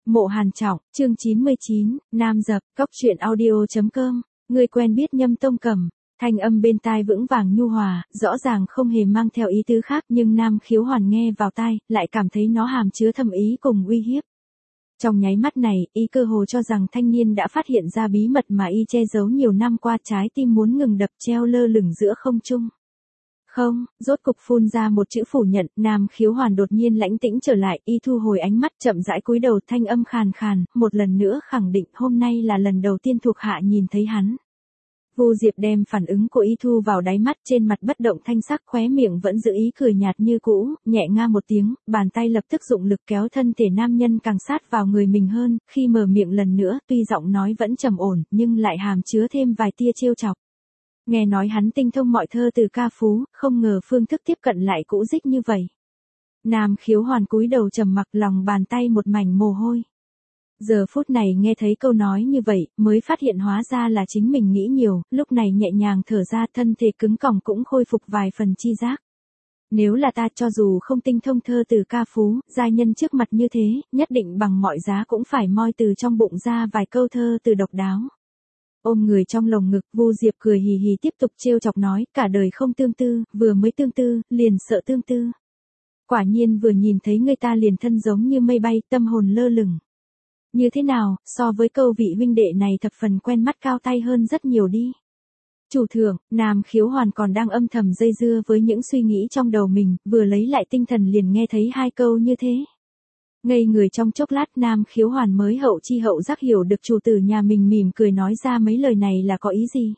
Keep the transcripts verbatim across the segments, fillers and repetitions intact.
Mộ Hàn Trọng, chương chín mươi chín, Nam Dập, Cốc truyện audio chấm com, người quen biết Nhâm Tông Cầm, thanh âm bên tai vững vàng nhu hòa, rõ ràng không hề mang theo ý tứ khác nhưng Nam Khiếu Hoàn nghe vào tai, lại cảm thấy nó hàm chứa thâm ý cùng uy hiếp. Trong nháy mắt này, y cơ hồ cho rằng thanh niên đã phát hiện ra bí mật mà y che giấu nhiều năm qua, trái tim muốn ngừng đập treo lơ lửng giữa không trung. Không, rốt cục phun ra một chữ phủ nhận, Nam Khiếu Hoàn đột nhiên lãnh tĩnh trở lại, y thu hồi ánh mắt chậm rãi cúi đầu, thanh âm khàn khàn, một lần nữa khẳng định hôm nay là lần đầu tiên thuộc hạ nhìn thấy hắn. Vu Diệp đem phản ứng của y thu vào đáy mắt, trên mặt bất động thanh sắc, khóe miệng vẫn giữ ý cười nhạt như cũ, nhẹ nga một tiếng, bàn tay lập tức dụng lực kéo thân thể nam nhân càng sát vào người mình hơn, khi mở miệng lần nữa, tuy giọng nói vẫn trầm ổn, nhưng lại hàm chứa thêm vài tia trêu chọc. Nghe nói hắn tinh thông mọi thơ từ ca phú, không ngờ phương thức tiếp cận lại cũ dích như vậy. Nam Khiếu Hoàn cúi đầu trầm mặc, lòng bàn tay một mảnh mồ hôi. Giờ phút này nghe thấy câu nói như vậy, mới phát hiện hóa ra là chính mình nghĩ nhiều, lúc này nhẹ nhàng thở ra, thân thể cứng còng cũng khôi phục vài phần chi giác. Nếu là ta, cho dù không tinh thông thơ từ ca phú, giai nhân trước mặt như thế, nhất định bằng mọi giá cũng phải moi từ trong bụng ra vài câu thơ từ độc đáo. Ôm người trong lồng ngực, Vu Diệp cười hì hì tiếp tục trêu chọc nói, cả đời không tương tư, vừa mới tương tư, liền sợ tương tư. Quả nhiên vừa nhìn thấy người ta liền thân giống như mây bay, tâm hồn lơ lửng. Như thế nào, so với câu vị huynh đệ này thập phần quen mắt cao tay hơn rất nhiều đi. Chủ thượng, Nam Khiếu Hoàn còn đang âm thầm dây dưa với những suy nghĩ trong đầu mình, vừa lấy lại tinh thần liền nghe thấy hai câu như thế. Ngây người trong chốc lát, Nam Khiếu Hoàn mới hậu chi hậu giác hiểu được chủ tử nhà mình mỉm cười nói ra mấy lời này là có ý gì.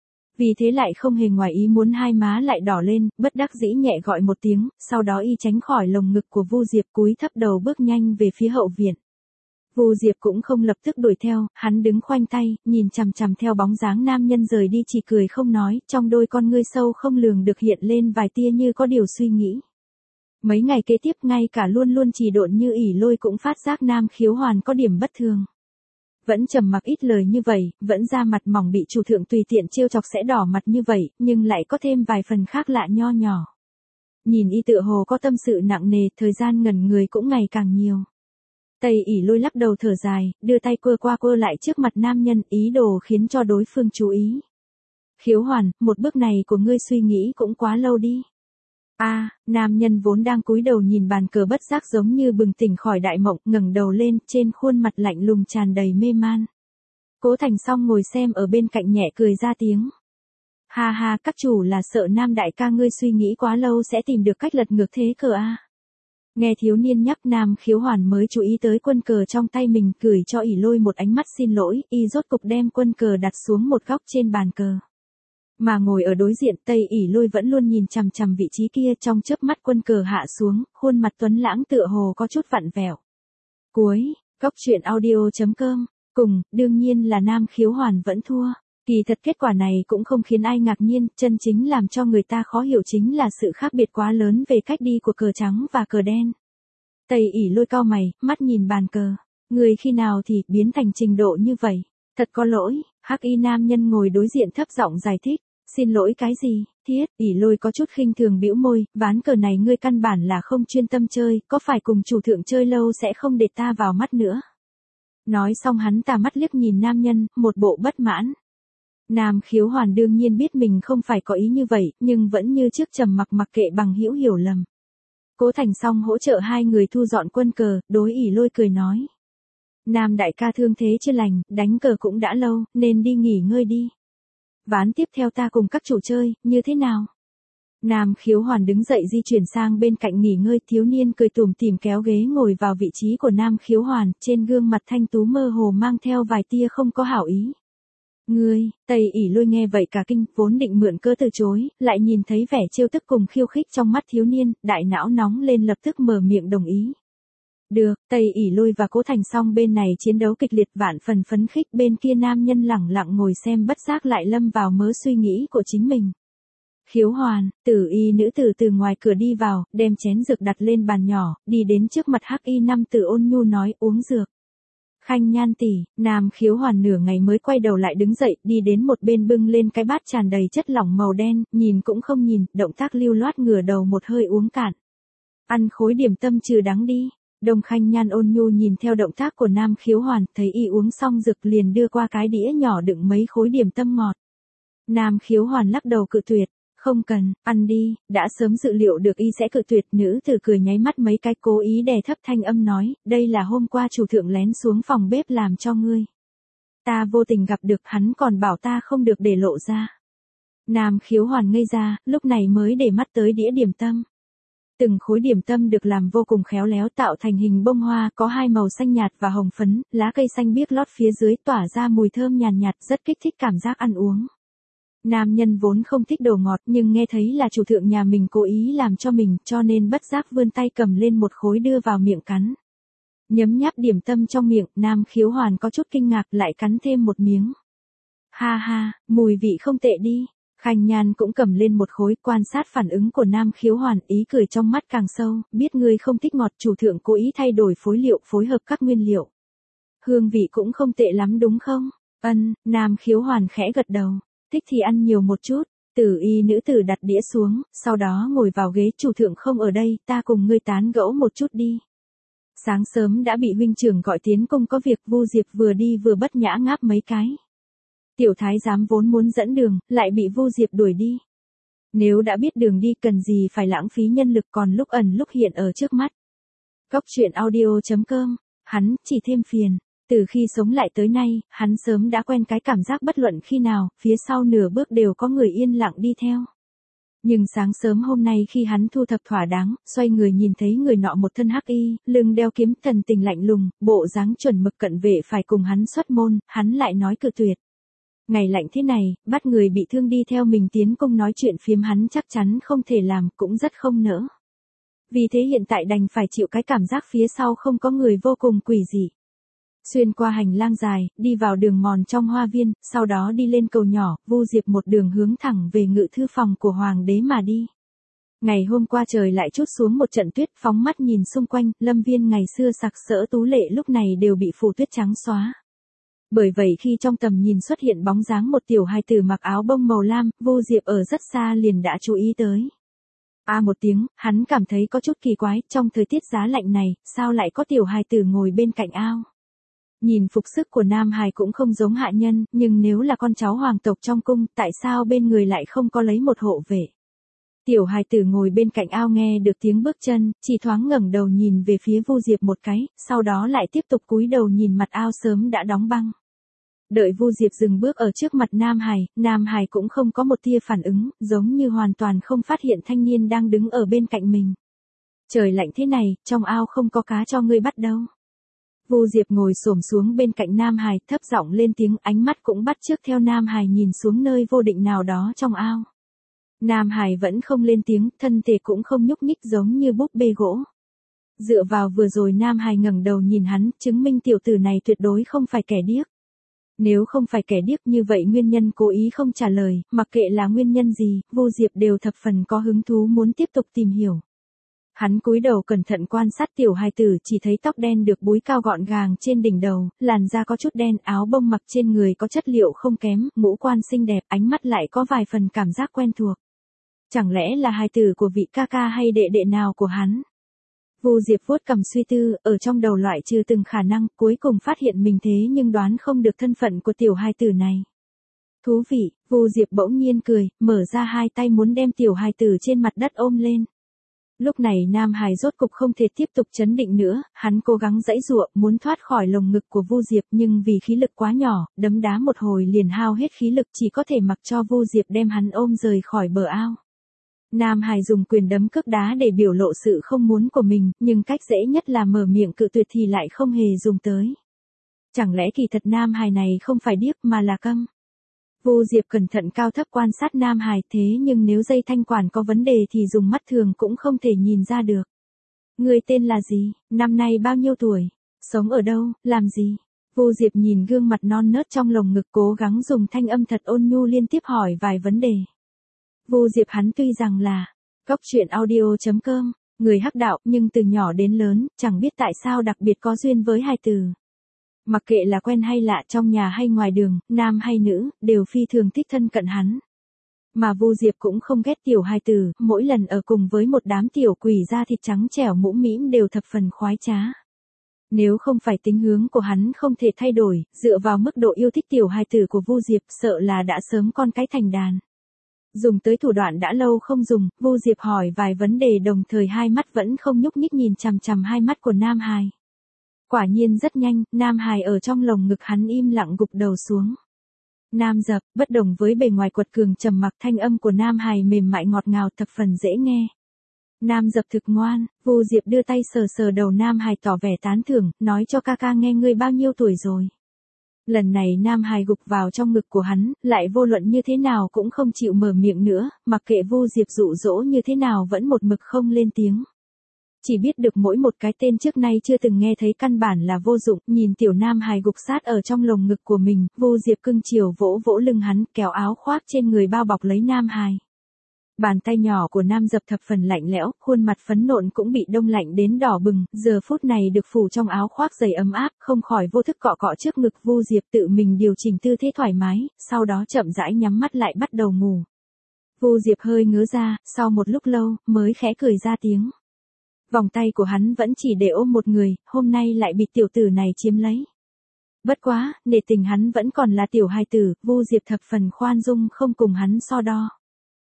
Vì thế lại không hề ngoài ý muốn, hai má lại đỏ lên, bất đắc dĩ nhẹ gọi một tiếng, sau đó y tránh khỏi lồng ngực của Vu Diệp, cúi thấp đầu bước nhanh về phía hậu viện. Vu Diệp cũng không lập tức đuổi theo, hắn đứng khoanh tay, nhìn chằm chằm theo bóng dáng nam nhân rời đi, chỉ cười không nói, trong đôi con ngươi sâu không lường được hiện lên vài tia như có điều suy nghĩ. Mấy ngày kế tiếp, ngay cả luôn luôn trì độn như ỉ lôi cũng phát giác Nam Khiếu Hoàn có điểm bất thường. Vẫn trầm mặc ít lời như vậy, vẫn ra mặt mỏng bị chủ thượng tùy tiện trêu chọc sẽ đỏ mặt như vậy, nhưng lại có thêm vài phần khác lạ nho nhỏ. Nhìn y tựa hồ có tâm sự nặng nề, thời gian ngẩn người cũng ngày càng nhiều. Tây ỉ lôi lắc đầu thở dài, đưa tay quơ qua quơ lại trước mặt nam nhân, ý đồ khiến cho đối phương chú ý. Khiếu Hoàn, một bước này của ngươi suy nghĩ cũng quá lâu đi. A, à, nam nhân vốn đang cúi đầu nhìn bàn cờ bất giác giống như bừng tỉnh khỏi đại mộng, ngẩng đầu lên, trên khuôn mặt lạnh lùng tràn đầy mê man. Cố Thành Song ngồi xem ở bên cạnh nhẹ cười ra tiếng. Ha ha, các chủ là sợ Nam đại ca ngươi suy nghĩ quá lâu sẽ tìm được cách lật ngược thế cờ a. À. Nghe thiếu niên nhắc, Nam Khiếu Hoàn mới chú ý tới quân cờ trong tay mình, gửi cho ỉ lôi một ánh mắt xin lỗi, y rốt cục đem quân cờ đặt xuống một góc trên bàn cờ. Mà ngồi ở đối diện, Tây ỉ lôi vẫn luôn nhìn chằm chằm vị trí kia, trong chớp mắt quân cờ hạ xuống, khuôn mặt tuấn lãng tựa hồ có chút vặn vẹo. Cuối, Cốc truyện audio chấm com, cùng, đương nhiên là Nam Khiếu Hoàn vẫn thua. Kỳ thật kết quả này cũng không khiến ai ngạc nhiên, chân chính làm cho người ta khó hiểu chính là sự khác biệt quá lớn về cách đi của cờ trắng và cờ đen. Tây ỉ lôi cau mày, mắt nhìn bàn cờ. Người khi nào thì biến thành trình độ như vậy? Thật có lỗi, hắc y nam nhân ngồi đối diện thấp giọng giải thích. Xin lỗi cái gì, thiết, ỉ lôi có chút khinh thường bĩu môi, ván cờ này ngươi căn bản là không chuyên tâm chơi, có phải cùng chủ thượng chơi lâu sẽ không để ta vào mắt nữa. Nói xong hắn tà mắt liếc nhìn nam nhân, một bộ bất mãn. Nam Khiếu Hoàn đương nhiên biết mình không phải có ý như vậy, nhưng vẫn như trước trầm mặc mặc kệ bằng hữu hiểu lầm. Cố Thành Song hỗ trợ hai người thu dọn quân cờ, đối ỉ lôi cười nói. Nam đại ca thương thế chưa lành, đánh cờ cũng đã lâu, nên đi nghỉ ngơi đi. Ván tiếp theo ta cùng các chủ chơi, như thế nào? Nam Khiếu Hoàn đứng dậy di chuyển sang bên cạnh nghỉ ngơi, thiếu niên cười tủm tỉm kéo ghế ngồi vào vị trí của Nam Khiếu Hoàn, trên gương mặt thanh tú mơ hồ mang theo vài tia không có hảo ý. Ngươi, Tây ỉ lôi nghe vậy cả kinh, vốn định mượn cớ từ chối, lại nhìn thấy vẻ trêu tức cùng khiêu khích trong mắt thiếu niên, đại não nóng lên lập tức mở miệng đồng ý. Được, Tây ỉ lôi và Cố Thành Song bên này chiến đấu kịch liệt, vạn phần phấn khích, bên kia nam nhân lẳng lặng ngồi xem bất giác lại lâm vào mớ suy nghĩ của chính mình. Khiếu Hoàn, tử y nữ tử từ ngoài cửa đi vào, đem chén dược đặt lên bàn nhỏ, đi đến trước mặt hắc y nam tử ôn nhu nói uống dược. Khanh Nhan tỷ, Nam Khiếu Hoàn nửa ngày mới quay đầu lại đứng dậy, đi đến một bên bưng lên cái bát tràn đầy chất lỏng màu đen, nhìn cũng không nhìn, động tác lưu loát ngửa đầu một hơi uống cạn. Ăn khối điểm tâm trừ đắng đi. Đông Khanh Nhan ôn nhu nhìn theo động tác của Nam Khiếu Hoàn, thấy y uống xong rực liền đưa qua cái đĩa nhỏ đựng mấy khối điểm tâm ngọt. Nam Khiếu Hoàn lắc đầu cự tuyệt, không cần, ăn đi, đã sớm dự liệu được y sẽ cự tuyệt. Nữ tử cười nháy mắt mấy cái, cố ý đè thấp thanh âm nói, đây là hôm qua chủ thượng lén xuống phòng bếp làm cho ngươi. Ta vô tình gặp được, hắn còn bảo ta không được để lộ ra. Nam Khiếu Hoàn ngây ra, lúc này mới để mắt tới đĩa điểm tâm. Từng khối điểm tâm được làm vô cùng khéo léo tạo thành hình bông hoa, có hai màu xanh nhạt và hồng phấn, lá cây xanh biếc lót phía dưới tỏa ra mùi thơm nhàn nhạt, nhạt, rất kích thích cảm giác ăn uống. Nam nhân vốn không thích đồ ngọt nhưng nghe thấy là chủ thượng nhà mình cố ý làm cho mình, cho nên bất giác vươn tay cầm lên một khối đưa vào miệng cắn. Nhấm nháp điểm tâm trong miệng, Nam Khiếu Hoàn có chút kinh ngạc lại cắn thêm một miếng. Ha ha, mùi vị không tệ đi. Khanh Nhan cũng cầm lên một khối, quan sát phản ứng của Nam Khiếu Hoàn, ý cười trong mắt càng sâu, biết ngươi không thích ngọt, chủ thượng cố ý thay đổi phối liệu, phối hợp các nguyên liệu. Hương vị cũng không tệ lắm đúng không? Ân, Nam Khiếu Hoàn khẽ gật đầu, thích thì ăn nhiều một chút. Tử y nữ tử đặt đĩa xuống, sau đó ngồi vào ghế, chủ thượng không ở đây, ta cùng ngươi tán gẫu một chút đi. Sáng sớm đã bị huynh trưởng gọi tiến cung có việc, Vu Diệp vừa đi vừa bất nhã ngáp mấy cái. Tiểu thái giám vốn muốn dẫn đường, lại bị Vu Diệp đuổi đi. Nếu đã biết đường đi cần gì phải lãng phí nhân lực, còn lúc ẩn lúc hiện ở trước mắt. Góc truyện audio chấm com, hắn chỉ thêm phiền. Từ khi sống lại tới nay, hắn sớm đã quen cái cảm giác bất luận khi nào, phía sau nửa bước đều có người yên lặng đi theo. Nhưng sáng sớm hôm nay khi hắn thu thập thỏa đáng, xoay người nhìn thấy người nọ một thân hắc y, lưng đeo kiếm, thần tình lạnh lùng, bộ dáng chuẩn mực cận vệ phải cùng hắn xuất môn, hắn lại nói cự tuyệt. Ngày lạnh thế này, bắt người bị thương đi theo mình tiến cung nói chuyện phiếm hắn chắc chắn không thể làm, cũng rất không nỡ. Vì thế hiện tại đành phải chịu cái cảm giác phía sau không có người vô cùng quỷ dị. Xuyên qua hành lang dài, đi vào đường mòn trong hoa viên, sau đó đi lên cầu nhỏ, Vu Diệp một đường hướng thẳng về ngự thư phòng của hoàng đế mà đi. Ngày hôm qua trời lại trút xuống một trận tuyết, phóng mắt nhìn xung quanh, lâm viên ngày xưa sặc sỡ tú lệ lúc này đều bị phủ tuyết trắng xóa. Bởi vậy khi trong tầm nhìn xuất hiện bóng dáng một tiểu hài tử mặc áo bông màu lam, Vu Diệp ở rất xa liền đã chú ý tới. A một tiếng, hắn cảm thấy có chút kỳ quái, trong thời tiết giá lạnh này, sao lại có tiểu hài tử ngồi bên cạnh ao. Nhìn phục sức của nam hài cũng không giống hạ nhân, nhưng nếu là con cháu hoàng tộc trong cung, tại sao bên người lại không có lấy một hộ vệ. Tiểu hài tử ngồi bên cạnh ao nghe được tiếng bước chân, chỉ thoáng ngẩng đầu nhìn về phía Vu Diệp một cái, sau đó lại tiếp tục cúi đầu nhìn mặt ao sớm đã đóng băng. Đợi Vu Diệp dừng bước ở trước mặt Nam Hải, Nam Hải cũng không có một tia phản ứng, giống như hoàn toàn không phát hiện thanh niên đang đứng ở bên cạnh mình. Trời lạnh thế này, trong ao không có cá cho ngươi bắt đâu. Vu Diệp ngồi xổm xuống bên cạnh Nam Hải, thấp giọng lên tiếng, ánh mắt cũng bắt chước theo Nam Hải nhìn xuống nơi vô định nào đó trong ao. Nam Hải vẫn không lên tiếng, thân thể cũng không nhúc nhích giống như búp bê gỗ. Dựa vào vừa rồi Nam Hải ngẩng đầu nhìn hắn, chứng minh tiểu tử này tuyệt đối không phải kẻ điếc. Nếu không phải kẻ điếc như vậy nguyên nhân cố ý không trả lời, mặc kệ là nguyên nhân gì, Vu Diệp đều thập phần có hứng thú muốn tiếp tục tìm hiểu. Hắn cúi đầu cẩn thận quan sát tiểu hài tử, chỉ thấy tóc đen được búi cao gọn gàng trên đỉnh đầu, làn da có chút đen, áo bông mặc trên người có chất liệu không kém, ngũ quan xinh đẹp, ánh mắt lại có vài phần cảm giác quen thuộc. Chẳng lẽ là hài tử của vị ca ca hay đệ đệ nào của hắn? Vu Diệp vuốt cằm suy tư, ở trong đầu loại trừ từng khả năng, cuối cùng phát hiện mình thế nhưng đoán không được thân phận của tiểu hài tử này. Thú vị, Vu Diệp bỗng nhiên cười, mở ra hai tay muốn đem tiểu hài tử trên mặt đất ôm lên. Lúc này Nam Hải rốt cục không thể tiếp tục chấn định nữa, hắn cố gắng giãy giụa, muốn thoát khỏi lồng ngực của Vu Diệp nhưng vì khí lực quá nhỏ, đấm đá một hồi liền hao hết khí lực, chỉ có thể mặc cho Vu Diệp đem hắn ôm rời khỏi bờ ao. Nam Hải dùng quyền đấm cước đá để biểu lộ sự không muốn của mình, nhưng cách dễ nhất là mở miệng cự tuyệt thì lại không hề dùng tới. Chẳng lẽ kỳ thật Nam Hải này không phải điếc mà là câm? Vu Diệp cẩn thận cao thấp quan sát Nam Hải, thế nhưng nếu dây thanh quản có vấn đề thì dùng mắt thường cũng không thể nhìn ra được. Người tên là gì, năm nay bao nhiêu tuổi, sống ở đâu, làm gì? Vu Diệp nhìn gương mặt non nớt trong lồng ngực, cố gắng dùng thanh âm thật ôn nhu liên tiếp hỏi vài vấn đề. Vu Diệp hắn tuy rằng là góc truyện audio chấm com, người hắc đạo, nhưng từ nhỏ đến lớn, chẳng biết tại sao đặc biệt có duyên với hài tử. Mặc kệ là quen hay lạ, trong nhà hay ngoài đường, nam hay nữ, đều phi thường thích thân cận hắn. Mà Vu Diệp cũng không ghét tiểu hài tử, mỗi lần ở cùng với một đám tiểu quỷ da thịt trắng trẻo mũm mĩm đều thập phần khoái trá. Nếu không phải tính hướng của hắn không thể thay đổi, dựa vào mức độ yêu thích tiểu hài tử của Vu Diệp sợ là đã sớm con cái thành đàn. Dùng tới thủ đoạn đã lâu không dùng, Vu Diệp hỏi vài vấn đề đồng thời hai mắt vẫn không nhúc nhích nhìn chằm chằm hai mắt của Nam Hải. Quả nhiên rất nhanh, Nam Hải ở trong lồng ngực hắn im lặng gục đầu xuống. Nam Dập, bất đồng với bề ngoài quật cường trầm mặc, thanh âm của Nam Hải mềm mại ngọt ngào thập phần dễ nghe. Nam Dập thực ngoan, Vu Diệp đưa tay sờ sờ đầu Nam Hải tỏ vẻ tán thưởng, nói cho ca ca nghe ngươi bao nhiêu tuổi rồi. Lần này Nam Hải gục vào trong ngực của hắn, lại vô luận như thế nào cũng không chịu mở miệng nữa, mặc kệ Vu Diệp dụ dỗ như thế nào vẫn một mực không lên tiếng. Chỉ biết được mỗi một cái tên trước nay chưa từng nghe thấy căn bản là vô dụng, nhìn tiểu Nam Hải gục sát ở trong lồng ngực của mình, Vu Diệp cưng chiều vỗ vỗ lưng hắn, kéo áo khoác trên người bao bọc lấy Nam Hải. Bàn tay nhỏ của Nam Dập thập phần lạnh lẽo, khuôn mặt phấn nộn cũng bị đông lạnh đến đỏ bừng, giờ phút này được phủ trong áo khoác dày ấm áp, không khỏi vô thức cọ cọ trước ngực Vu Diệp tự mình điều chỉnh tư thế thoải mái, sau đó chậm rãi nhắm mắt lại bắt đầu ngủ. Vu Diệp hơi ngớ ra, sau một lúc lâu, mới khẽ cười ra tiếng. Vòng tay của hắn vẫn chỉ để ôm một người, hôm nay lại bị tiểu tử này chiếm lấy. Bất quá, nể tình hắn vẫn còn là tiểu hài tử, Vu Diệp thập phần khoan dung không cùng hắn so đo.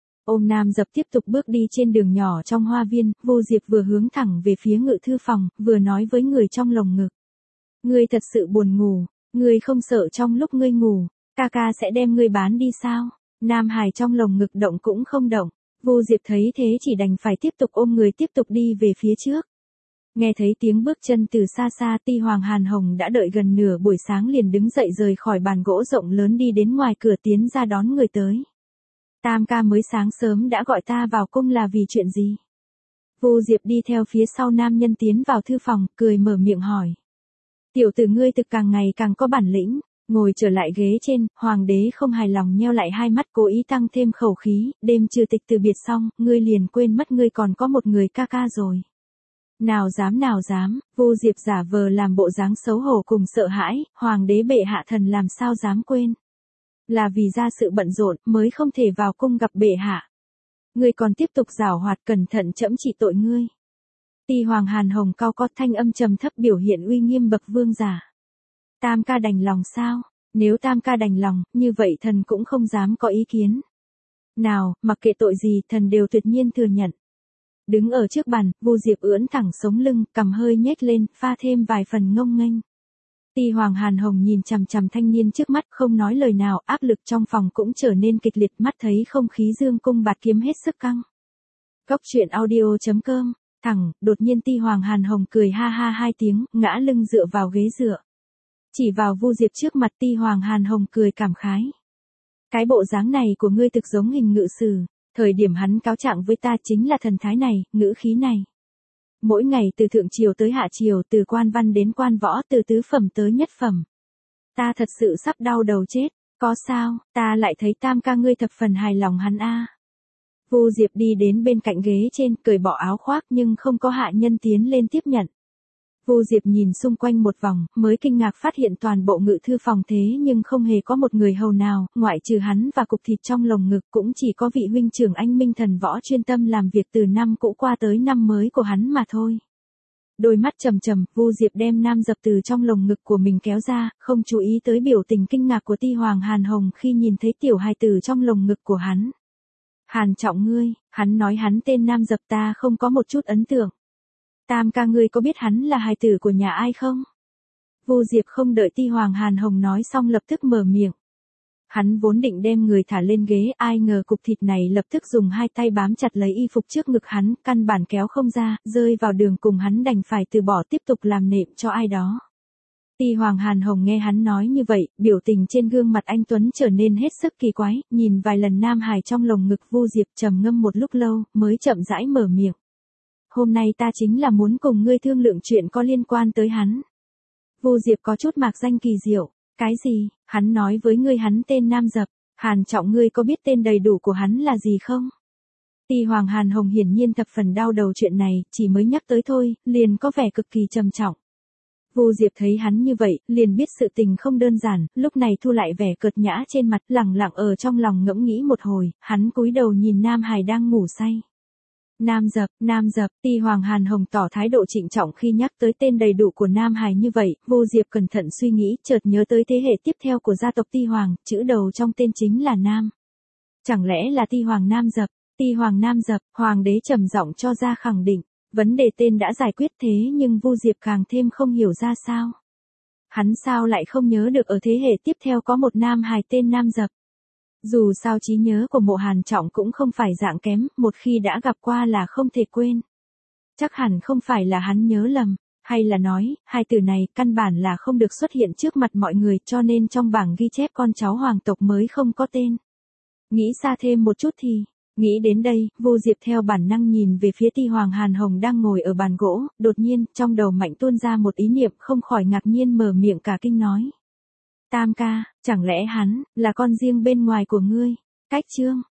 Ôm Nam Dập tiếp tục bước đi trên đường nhỏ trong hoa viên, Vu Diệp vừa hướng thẳng về phía ngự thư phòng, vừa nói với người trong lồng ngực. Ngươi thật sự buồn ngủ, ngươi không sợ trong lúc ngươi ngủ, ca ca sẽ đem ngươi bán đi sao? Nam Hải trong lồng ngực động cũng không động, Vu Diệp thấy thế chỉ đành phải tiếp tục ôm người tiếp tục đi về phía trước. Nghe thấy tiếng bước chân từ xa xa, Ti Hoàng Hàn Hồng đã đợi gần nửa buổi sáng liền đứng dậy rời khỏi bàn gỗ rộng lớn đi đến ngoài cửa tiến ra đón người tới. Tam ca mới sáng sớm đã gọi ta vào cung là vì chuyện gì? Vu Diệp đi theo phía sau nam nhân tiến vào thư phòng, cười mở miệng hỏi. Tiểu tử ngươi thực càng ngày càng có bản lĩnh, ngồi trở lại ghế trên, hoàng đế không hài lòng nheo lại hai mắt cố ý tăng thêm khẩu khí, đêm trừ tịch từ biệt xong, ngươi liền quên mất ngươi còn có một người ca ca rồi. Nào dám nào dám, Vu Diệp giả vờ làm bộ dáng xấu hổ cùng sợ hãi, hoàng đế bệ hạ thần làm sao dám quên. Là vì ra sự bận rộn mới không thể vào cung gặp bệ hạ. Ngươi còn tiếp tục giảo hoạt cẩn thận trẫm trị tội ngươi. Ti Hoàng Hàn Hồng cao có thanh âm trầm thấp biểu hiện uy nghiêm bậc vương giả. Tam ca đành lòng sao? Nếu tam ca đành lòng, như vậy thần cũng không dám có ý kiến. Nào, mặc kệ tội gì thần đều tuyệt nhiên thừa nhận. Đứng ở trước bàn, Vu Diệp ưỡn thẳng sống lưng, cằm hơi nhếch lên, pha thêm vài phần ngông nghênh. Ti Hoàng Hàn Hồng nhìn chằm chằm thanh niên trước mắt không nói lời nào, áp lực trong phòng cũng trở nên kịch liệt, mắt thấy không khí dương cung bạt kiếm hết sức căng. Cốc truyện audio chấm com, thẳng, đột nhiên Ti Hoàng Hàn Hồng cười ha ha hai tiếng, ngã lưng dựa vào ghế dựa. Chỉ vào Vu Diệp trước mặt, Ti Hoàng Hàn Hồng cười cảm khái. Cái bộ dáng này của ngươi thực giống hình ngự sử, thời điểm hắn cáo trạng với ta chính là thần thái này, ngữ khí này. Mỗi ngày từ thượng triều tới hạ triều, từ quan văn đến quan võ, từ tứ phẩm tới nhất phẩm. Ta thật sự sắp đau đầu chết, có sao, ta lại thấy tam ca ngươi thập phần hài lòng hắn a. Vu Diệp đi đến bên cạnh ghế trên, cởi bỏ áo khoác nhưng không có hạ nhân tiến lên tiếp nhận. Vu Diệp nhìn xung quanh một vòng, mới kinh ngạc phát hiện toàn bộ ngự thư phòng thế nhưng không hề có một người hầu nào, ngoại trừ hắn và cục thịt trong lồng ngực, cũng chỉ có vị huynh trưởng anh minh thần võ chuyên tâm làm việc từ năm cũ qua tới năm mới của hắn mà thôi. Đôi mắt trầm trầm, Vu Diệp đem Nam Dập từ trong lồng ngực của mình kéo ra, không chú ý tới biểu tình kinh ngạc của Ti Hoàng Hàn Hồng khi nhìn thấy tiểu hài tử trong lồng ngực của hắn. Hàn trọng ngươi, hắn nói hắn tên Nam Dập, ta không có một chút ấn tượng. Tam ca ngươi có biết hắn là hài tử của nhà ai không? Vu Diệp không đợi Ti Hoàng Hàn Hồng nói xong lập tức mở miệng. Hắn vốn định đem người thả lên ghế, ai ngờ cục thịt này lập tức dùng hai tay bám chặt lấy y phục trước ngực hắn, căn bản kéo không ra, rơi vào đường cùng hắn đành phải từ bỏ tiếp tục làm nệm cho ai đó. Ti Hoàng Hàn Hồng nghe hắn nói như vậy, biểu tình trên gương mặt anh Tuấn trở nên hết sức kỳ quái, nhìn vài lần Nam Hải trong lồng ngực Vu Diệp trầm ngâm một lúc lâu, mới chậm rãi mở miệng. Hôm nay ta chính là muốn cùng ngươi thương lượng chuyện có liên quan tới hắn. Vu Diệp có chút mạc danh kỳ diệu, cái gì, hắn nói với ngươi hắn tên Nam Dập, Hàn trọng ngươi có biết tên đầy đủ của hắn là gì không? Ti Hoàng Hàn Hồng hiển nhiên thập phần đau đầu chuyện này, chỉ mới nhắc tới thôi, liền có vẻ cực kỳ trầm trọng. Vu Diệp thấy hắn như vậy, liền biết sự tình không đơn giản, lúc này thu lại vẻ cợt nhã trên mặt, lẳng lặng ở trong lòng ngẫm nghĩ một hồi, hắn cúi đầu nhìn Nam Hải đang ngủ say. Nam Dập, Nam Dập, Ti Hoàng Hàn Hồng tỏ thái độ trịnh trọng khi nhắc tới tên đầy đủ của Nam Hải như vậy, Vu Diệp cẩn thận suy nghĩ, chợt nhớ tới thế hệ tiếp theo của gia tộc Ti Hoàng, chữ đầu trong tên chính là Nam. Chẳng lẽ là Ti Hoàng Nam Dập? Ti Hoàng Nam Dập, hoàng đế trầm giọng cho ra khẳng định, vấn đề tên đã giải quyết thế nhưng Vu Diệp càng thêm không hiểu ra sao. Hắn sao lại không nhớ được ở thế hệ tiếp theo có một nam hài tên Nam Dập. Dù sao trí nhớ của Mộ Hàn Trọng cũng không phải dạng kém, một khi đã gặp qua là không thể quên. Chắc hẳn không phải là hắn nhớ lầm, hay là nói, hai từ này căn bản là không được xuất hiện trước mặt mọi người cho nên trong bảng ghi chép con cháu hoàng tộc mới không có tên. Nghĩ xa thêm một chút thì, nghĩ đến đây, Vu Diệp theo bản năng nhìn về phía Ti Hoàng Hàn Hồng đang ngồi ở bàn gỗ, đột nhiên, trong đầu mạnh tuôn ra một ý niệm không khỏi ngạc nhiên mở miệng cả kinh nói. Tam ca, chẳng lẽ hắn, là con riêng bên ngoài của ngươi? Cách chương.